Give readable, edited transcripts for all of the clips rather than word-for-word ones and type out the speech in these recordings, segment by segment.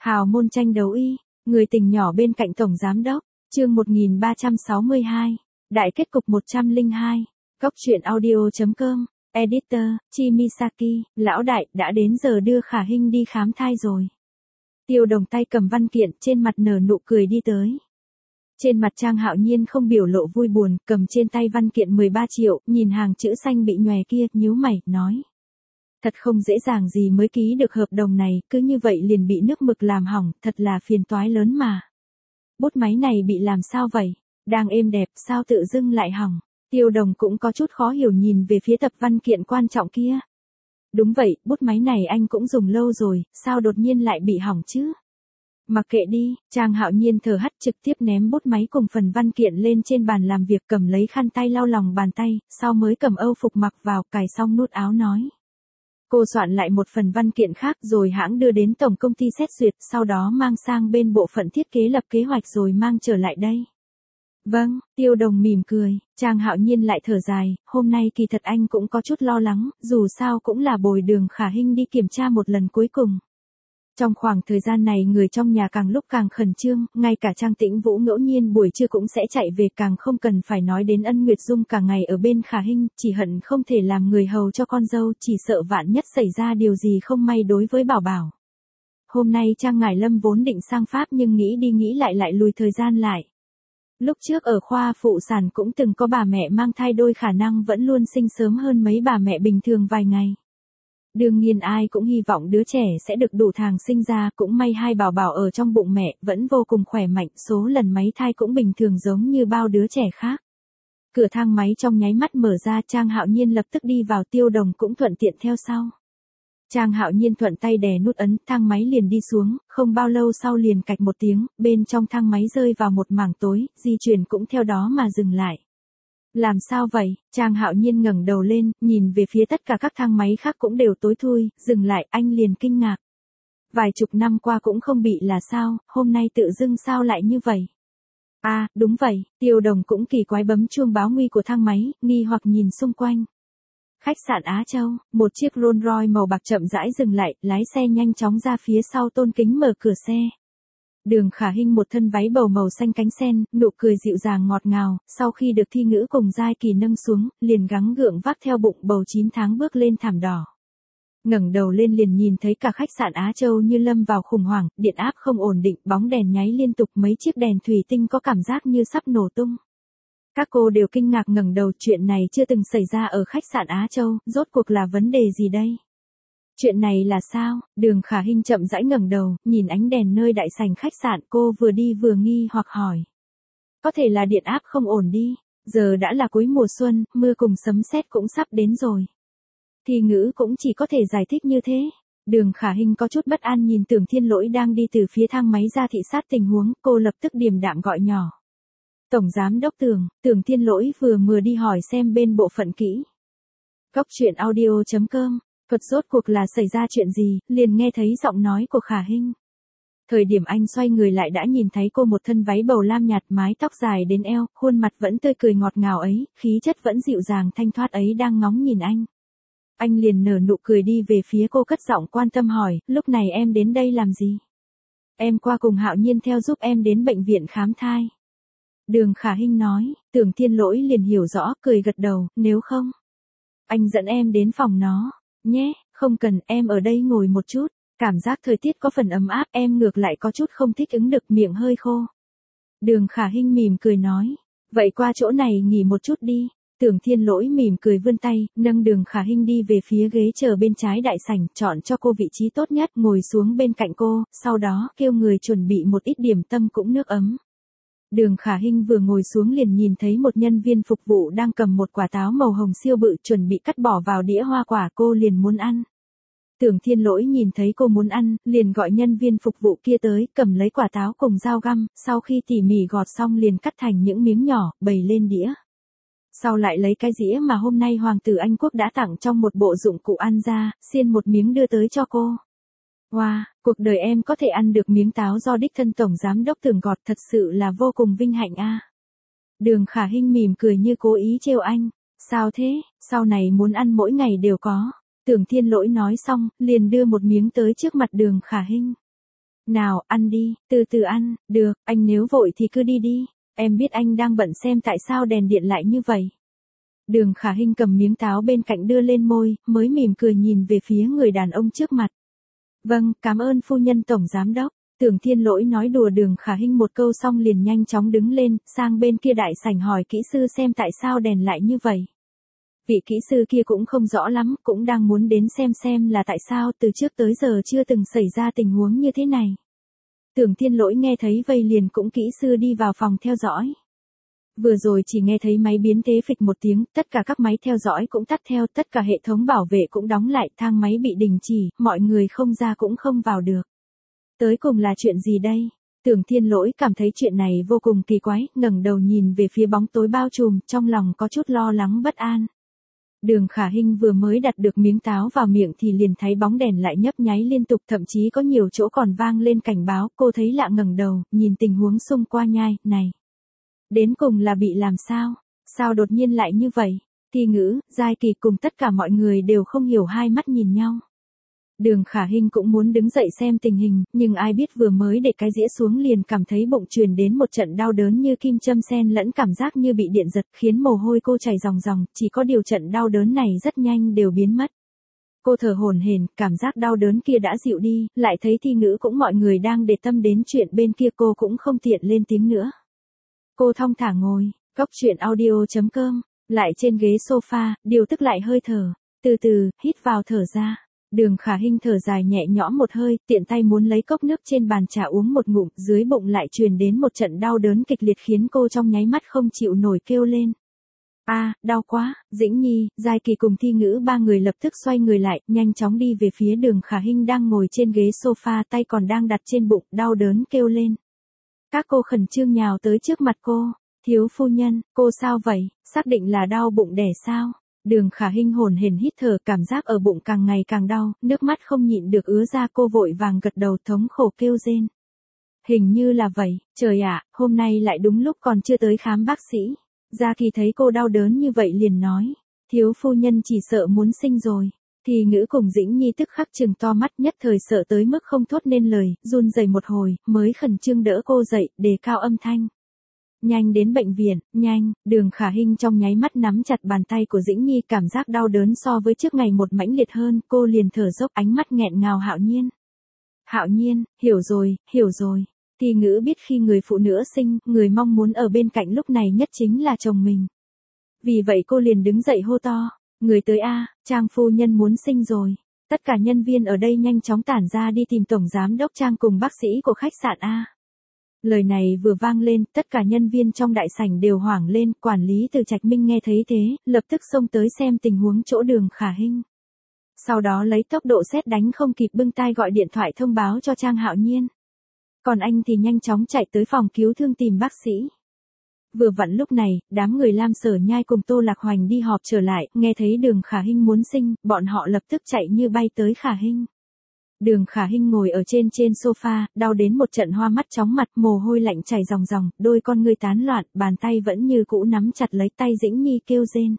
Hào môn tranh đấu y, người tình nhỏ bên cạnh tổng giám đốc, chương 1362, đại kết cục 102, góc truyện audio.com, editor, Chimisaki, lão đại, đã đến giờ đưa Khả Hinh đi khám thai rồi. Tiêu Đồng tay cầm văn kiện, trên mặt nở nụ cười đi tới. Trên mặt Trang Hạo Nhiên không biểu lộ vui buồn, cầm trên tay văn kiện 13 triệu, nhìn hàng chữ xanh bị nhòe kia, nhíu mày, nói. Thật không dễ dàng gì mới ký được hợp đồng này, cứ như vậy liền bị nước mực làm hỏng, thật là phiền toái lớn mà. Bút máy này bị làm sao vậy? Đang êm đẹp, sao tự dưng lại hỏng? Tiêu Đồng cũng có chút khó hiểu nhìn về phía tập văn kiện quan trọng kia. Đúng vậy, bút máy này anh cũng dùng lâu rồi, sao đột nhiên lại bị hỏng chứ? Mặc kệ đi, Trang Hạo Nhiên thở hắt trực tiếp ném bút máy cùng phần văn kiện lên trên bàn làm việc, cầm lấy khăn tay lau lòng bàn tay, sau mới cầm âu phục mặc vào, cài xong nút áo nói. Cô soạn lại một phần văn kiện khác rồi hãng đưa đến tổng công ty xét duyệt, sau đó mang sang bên bộ phận thiết kế lập kế hoạch rồi mang trở lại đây. Vâng, Tiêu Đồng mỉm cười, Trang Hạo Nhiên lại thở dài, hôm nay kỳ thật anh cũng có chút lo lắng, dù sao cũng là bồi Đường Khả Hinh đi kiểm tra một lần cuối cùng. Trong khoảng thời gian này người trong nhà càng lúc càng khẩn trương, ngay cả Trang Tĩnh Vũ ngẫu nhiên buổi trưa cũng sẽ chạy về, càng không cần phải nói đến Ân Nguyệt Dung cả ngày ở bên Khả Hinh, chỉ hận không thể làm người hầu cho con dâu, chỉ sợ vạn nhất xảy ra điều gì không may đối với Bảo Bảo. Hôm nay Trang Ngải Lâm vốn định sang Pháp nhưng nghĩ đi nghĩ lại lùi thời gian lại. Lúc trước ở khoa phụ sản cũng từng có bà mẹ mang thai đôi khả năng vẫn luôn sinh sớm hơn mấy bà mẹ bình thường vài ngày. Đương nhiên ai cũng hy vọng đứa trẻ sẽ được đủ tháng sinh ra, cũng may hai Bảo Bảo ở trong bụng mẹ vẫn vô cùng khỏe mạnh, số lần máy thai cũng bình thường giống như bao đứa trẻ khác. Cửa thang máy trong nháy mắt mở ra, Trang Hạo Nhiên lập tức đi vào, Tiêu Đồng cũng thuận tiện theo sau. Trang Hạo Nhiên thuận tay đè nút ấn, thang máy liền đi xuống, không bao lâu sau liền cạch một tiếng, bên trong thang máy rơi vào một mảng tối, di chuyển cũng theo đó mà dừng lại. Làm sao vậy? Trang Hạo Nhiên ngẩng đầu lên, nhìn về phía tất cả các thang máy khác cũng đều tối thui, dừng lại, anh liền kinh ngạc. Vài chục năm qua cũng không bị là sao, hôm nay tự dưng sao lại như vậy? À, đúng vậy, Tiêu Đồng cũng kỳ quái bấm chuông báo nguy của thang máy, nghi hoặc nhìn xung quanh. Khách sạn Á Châu, một chiếc Rolls Royce màu bạc chậm rãi dừng lại, lái xe nhanh chóng ra phía sau tôn kính mở cửa xe. Đường Khả Hinh một thân váy bầu màu xanh cánh sen, nụ cười dịu dàng ngọt ngào, sau khi được Thi Ngữ cùng Giai Kỳ nâng xuống, liền gắng gượng vác theo bụng bầu 9 tháng bước lên thảm đỏ. Ngẩng đầu lên liền nhìn thấy cả khách sạn Á Châu như lâm vào khủng hoảng, điện áp không ổn định, bóng đèn nháy liên tục, mấy chiếc đèn thủy tinh có cảm giác như sắp nổ tung. Các cô đều kinh ngạc ngẩng đầu, chuyện này chưa từng xảy ra ở khách sạn Á Châu, rốt cuộc là vấn đề gì đây? Chuyện này là sao? Đường Khả Hinh chậm rãi ngẩng đầu, nhìn ánh đèn nơi đại sảnh khách sạn, cô vừa đi vừa nghi hoặc hỏi. Có thể là điện áp không ổn đi, giờ đã là cuối mùa xuân, mưa cùng sấm sét cũng sắp đến rồi. Thi Ngữ cũng chỉ có thể giải thích như thế. Đường Khả Hinh có chút bất an nhìn Tưởng Thiên Lỗi đang đi từ phía thang máy ra thị sát tình huống, cô lập tức điềm đạm gọi nhỏ. Tổng giám đốc Tưởng Thiên Lỗi vừa đi hỏi xem bên bộ phận kỹ. Góc truyện audio.com, thuật rốt cuộc là xảy ra chuyện gì, liền nghe thấy giọng nói của Khả Hinh. Thời điểm anh xoay người lại đã nhìn thấy cô một thân váy bầu lam nhạt, mái tóc dài đến eo, khuôn mặt vẫn tươi cười ngọt ngào ấy, khí chất vẫn dịu dàng thanh thoát ấy đang ngóng nhìn anh. Anh liền nở nụ cười đi về phía cô, cất giọng quan tâm hỏi, lúc này em đến đây làm gì? Em qua cùng Hạo Nhiên theo giúp em đến bệnh viện khám thai. Đường Khả Hinh nói, Tưởng Thiên Lỗi liền hiểu rõ, cười gật đầu, nếu không, anh dẫn em đến phòng nó, nhé, không cần, em ở đây ngồi một chút, cảm giác thời tiết có phần ấm áp, em ngược lại có chút không thích ứng được, miệng hơi khô. Đường Khả Hinh mỉm cười nói, vậy qua chỗ này nghỉ một chút đi. Tưởng Thiên Lỗi mỉm cười vươn tay, nâng Đường Khả Hinh đi về phía ghế chờ bên trái đại sảnh, chọn cho cô vị trí tốt nhất, ngồi xuống bên cạnh cô, sau đó kêu người chuẩn bị một ít điểm tâm cũng nước ấm. Đường Khả Hinh vừa ngồi xuống liền nhìn thấy một nhân viên phục vụ đang cầm một quả táo màu hồng siêu bự chuẩn bị cắt bỏ vào đĩa hoa quả, cô liền muốn ăn. Tưởng Thiên Lỗi nhìn thấy cô muốn ăn, liền gọi nhân viên phục vụ kia tới, cầm lấy quả táo cùng dao găm, sau khi tỉ mỉ gọt xong liền cắt thành những miếng nhỏ, bày lên đĩa. Sau lại lấy cái dĩa mà hôm nay Hoàng tử Anh Quốc đã tặng trong một bộ dụng cụ ăn ra, xiên một miếng đưa tới cho cô. Wow, cuộc đời em có thể ăn được miếng táo do đích thân tổng giám đốc Tưởng gọt, thật sự là vô cùng vinh hạnh a. Đường Khả Hinh mỉm cười như cố ý trêu anh. Sao thế, sau này muốn ăn mỗi ngày đều có. Tưởng Thiên Lỗi nói xong, liền đưa một miếng tới trước mặt Đường Khả Hinh. Nào, ăn đi, từ từ ăn, được, anh nếu vội thì cứ đi đi, em biết anh đang bận xem tại sao đèn điện lại như vậy. Đường Khả Hinh cầm miếng táo bên cạnh đưa lên môi, mới mỉm cười nhìn về phía người đàn ông trước mặt. Vâng, cảm ơn phu nhân tổng giám đốc. Tưởng Thiên Lỗi nói đùa Đường Khả Hinh một câu xong liền nhanh chóng đứng lên, sang bên kia đại sảnh hỏi kỹ sư xem tại sao đèn lại như vậy. Vị kỹ sư kia cũng không rõ lắm, cũng đang muốn đến xem là tại sao từ trước tới giờ chưa từng xảy ra tình huống như thế này. Tưởng Thiên Lỗi nghe thấy vây liền cũng kỹ sư đi vào phòng theo dõi. Vừa rồi chỉ nghe thấy máy biến thế phịch một tiếng, tất cả các máy theo dõi cũng tắt theo, tất cả hệ thống bảo vệ cũng đóng lại, thang máy bị đình chỉ, mọi người không ra cũng không vào được. Tới cùng là chuyện gì đây? Tưởng Thiên Lỗi cảm thấy chuyện này vô cùng kỳ quái, ngẩng đầu nhìn về phía bóng tối bao trùm, trong lòng có chút lo lắng bất an. Đường Khả Hinh vừa mới đặt được miếng táo vào miệng thì liền thấy bóng đèn lại nhấp nháy liên tục, thậm chí có nhiều chỗ còn vang lên cảnh báo, cô thấy lạ ngẩng đầu, nhìn tình huống xung quanh nhai, này. Đến cùng là bị làm sao? Sao đột nhiên lại như vậy? Thi Ngữ, Giai Kỳ cùng tất cả mọi người đều không hiểu, hai mắt nhìn nhau. Đường Khả Hinh cũng muốn đứng dậy xem tình hình, nhưng ai biết vừa mới để cái dĩa xuống liền cảm thấy bụng truyền đến một trận đau đớn như kim châm xen lẫn cảm giác như bị điện giật, khiến mồ hôi cô chảy ròng ròng, chỉ có điều trận đau đớn này rất nhanh đều biến mất. Cô thở hổn hển, cảm giác đau đớn kia đã dịu đi, lại thấy Thi Ngữ cũng mọi người đang để tâm đến chuyện bên kia, cô cũng không tiện lên tiếng nữa. Cô thong thả ngồi, góc chuyện audio.com, lại trên ghế sofa, điều tức lại hơi thở, từ từ, hít vào thở ra. Đường Khả Hinh thở dài nhẹ nhõm một hơi, tiện tay muốn lấy cốc nước trên bàn trà uống một ngụm, dưới bụng lại truyền đến một trận đau đớn kịch liệt khiến cô trong nháy mắt không chịu nổi kêu lên. Đau quá, Dĩnh Nhi, Giai Kỳ cùng Thi Ngữ ba người lập tức xoay người lại, nhanh chóng đi về phía Đường Khả Hinh đang ngồi trên ghế sofa, tay còn đang đặt trên bụng, đau đớn kêu lên. Các cô khẩn trương nhào tới trước mặt cô. Thiếu phu nhân, cô sao vậy, xác định là đau bụng đẻ sao? Đường Khả Hinh hổn hển hít thở, cảm giác ở bụng càng ngày càng đau, nước mắt không nhịn được ứa ra, cô vội vàng gật đầu thống khổ kêu rên. Hình như là vậy, trời ạ, hôm nay lại đúng lúc còn chưa tới khám bác sĩ. Gia Kỳ thấy cô đau đớn như vậy liền nói, thiếu phu nhân chỉ sợ muốn sinh rồi. Thì Ngữ cùng Dĩnh Nhi tức khắc trừng to mắt, nhất thời sợ tới mức không thốt nên lời, run rẩy một hồi, mới khẩn trương đỡ cô dậy, đề cao âm thanh. Nhanh đến bệnh viện, nhanh. Đường Khả Hinh trong nháy mắt nắm chặt bàn tay của Dĩnh Nhi, cảm giác đau đớn so với trước ngày một mãnh liệt hơn, cô liền thở dốc, ánh mắt nghẹn ngào. Hạo Nhiên. Hạo Nhiên, hiểu rồi. Thì Ngữ biết khi người phụ nữ sinh, người mong muốn ở bên cạnh lúc này nhất chính là chồng mình. Vì vậy cô liền đứng dậy hô to, người tới Trang phu nhân muốn sinh rồi. Tất cả nhân viên ở đây nhanh chóng tản ra đi tìm tổng giám đốc Trang cùng bác sĩ của khách sạn Lời này vừa vang lên, tất cả nhân viên trong đại sảnh đều hoảng lên, quản lý Từ Trạch Minh nghe thấy thế, lập tức xông tới xem tình huống chỗ Đường Khả Hinh. Sau đó lấy tốc độ sét đánh không kịp bưng tai gọi điện thoại thông báo cho Trang Hạo Nhiên. Còn anh thì nhanh chóng chạy tới phòng cứu thương tìm bác sĩ. Vừa vặn lúc này, đám người Lam Sở Nhai cùng Tô Lạc Hoành đi họp trở lại, nghe thấy Đường Khả Hinh muốn sinh, bọn họ lập tức chạy như bay tới Khả Hinh. Đường Khả Hinh ngồi ở trên sofa, đau đến một trận hoa mắt chóng mặt, mồ hôi lạnh chảy ròng ròng, đôi con ngươi tán loạn, bàn tay vẫn như cũ nắm chặt lấy tay Dĩnh Nhi kêu rên.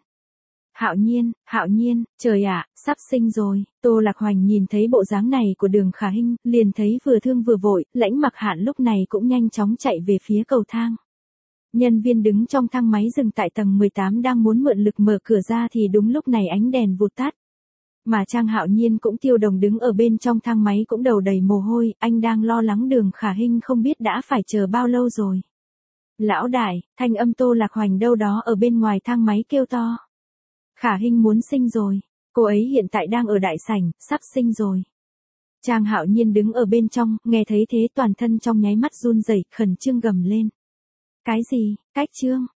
Hạo Nhiên, trời ạ, sắp sinh rồi. Tô Lạc Hoành nhìn thấy bộ dáng này của Đường Khả Hinh, liền thấy vừa thương vừa vội, Lãnh Mặc Hạn lúc này cũng nhanh chóng chạy về phía cầu thang. Nhân viên đứng trong thang máy dừng tại tầng 18 đang muốn mượn lực mở cửa ra thì đúng lúc này ánh đèn vụt tắt. Mà Trang Hạo Nhiên cũng tiêu đồng đứng ở bên trong thang máy cũng đầu đầy mồ hôi, anh đang lo lắng Đường Khả Hinh không biết đã phải chờ bao lâu rồi. Lão đại, thanh âm Tô Lạc Hoành đâu đó ở bên ngoài thang máy kêu to. Khả Hinh muốn sinh rồi, cô ấy hiện tại đang ở đại sảnh, sắp sinh rồi. Trang Hạo Nhiên đứng ở bên trong, nghe thấy thế toàn thân trong nháy mắt run rẩy, khẩn trương gầm lên. Cái gì, cách trương,